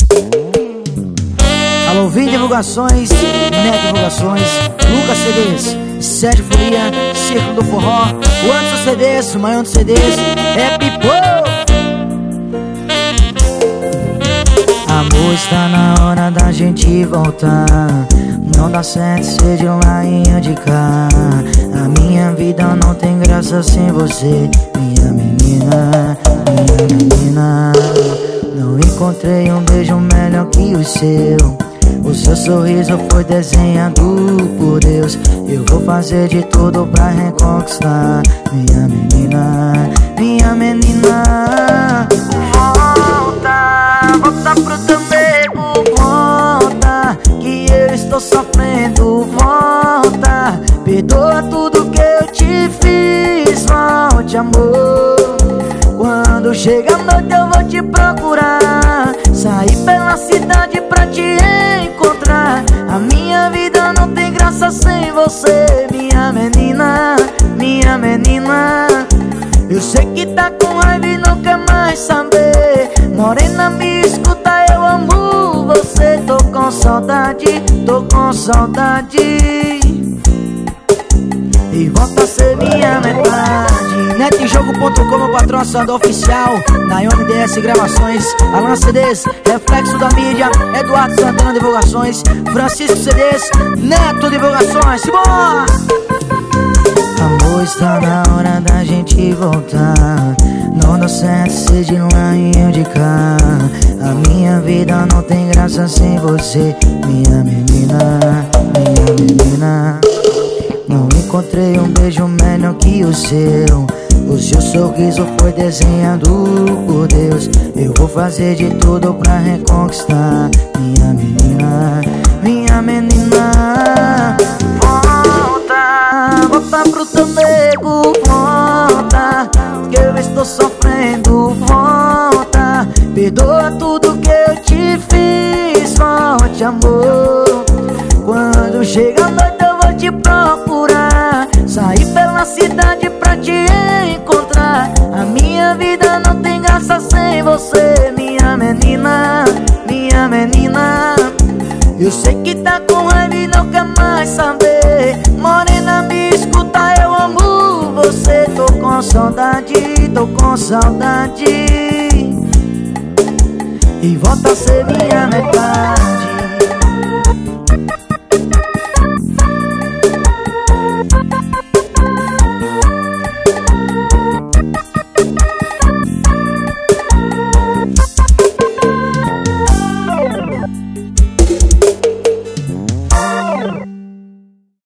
Alô, Vim Divulgações, Neto Divulgações, Lucas CDs, Sérgio Folia, Círculo do Forró, o Anderson CDs, o Maior dos CDs, é Pipô. Amor, está na hora da gente voltar. Não dá certo ser de lá e eu de cá. A minha vida não tem graça sem você, minha menina, minha menina. Não encontrei um beijo melhor que o seu. O seu sorriso foi desenhado por Deus. Eu vou fazer de tudo pra reconquistar minha menina, minha menina. Volta, volta pro teu meio, volta, que eu estou sofrendo. Volta, perdoa tudo que eu te fiz. Volte, amor. Quando chega a noite eu vou te procurar, sair pela cidade pra te encontrar. A minha vida não tem graça sem você, minha menina, minha menina. Eu sei que tá com raiva e não quer mais saber. Morena, me escuta, eu amo você. Tô com saudade, tô com saudade. E volta a ser minha metade. Netjogo.com, meu patrocinador oficial. Nayone DS Gravações, Alan CDs, Reflexo da Mídia, Eduardo Santana Divulgações, Francisco CDs, Neto Divulgações. Bora! Amor, está na hora da gente voltar. Não dá certo ser de lá e eu de cá. A minha vida não tem graça sem você, minha menina, minha menina. Não encontrei um beijo melhor que o seu. O seu sorriso foi desenhado por Deus. Eu vou fazer de tudo pra reconquistar minha menina, minha menina. Volta, volta pro teu meio, volta, que eu estou sofrendo. Volta, perdoa tudo que eu te fiz. Volte, amor. Quando chega a noite eu vou te procurar, sair pela cidade pra te encontrar. A minha vida não tem graça sem você, minha menina, minha menina. Eu sei que tá com raiva e não quer mais saber. Morena, me escuta, eu amo você. Tô com saudade, tô com saudade. E volta a ser minha metade.